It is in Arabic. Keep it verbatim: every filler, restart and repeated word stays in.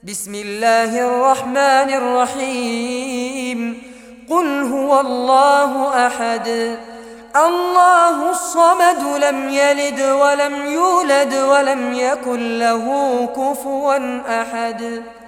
بسم الله الرحمن الرحيم. قل هو الله أحد الله الصمد لم يلد ولم يولد ولم يكن له كفوا أحد.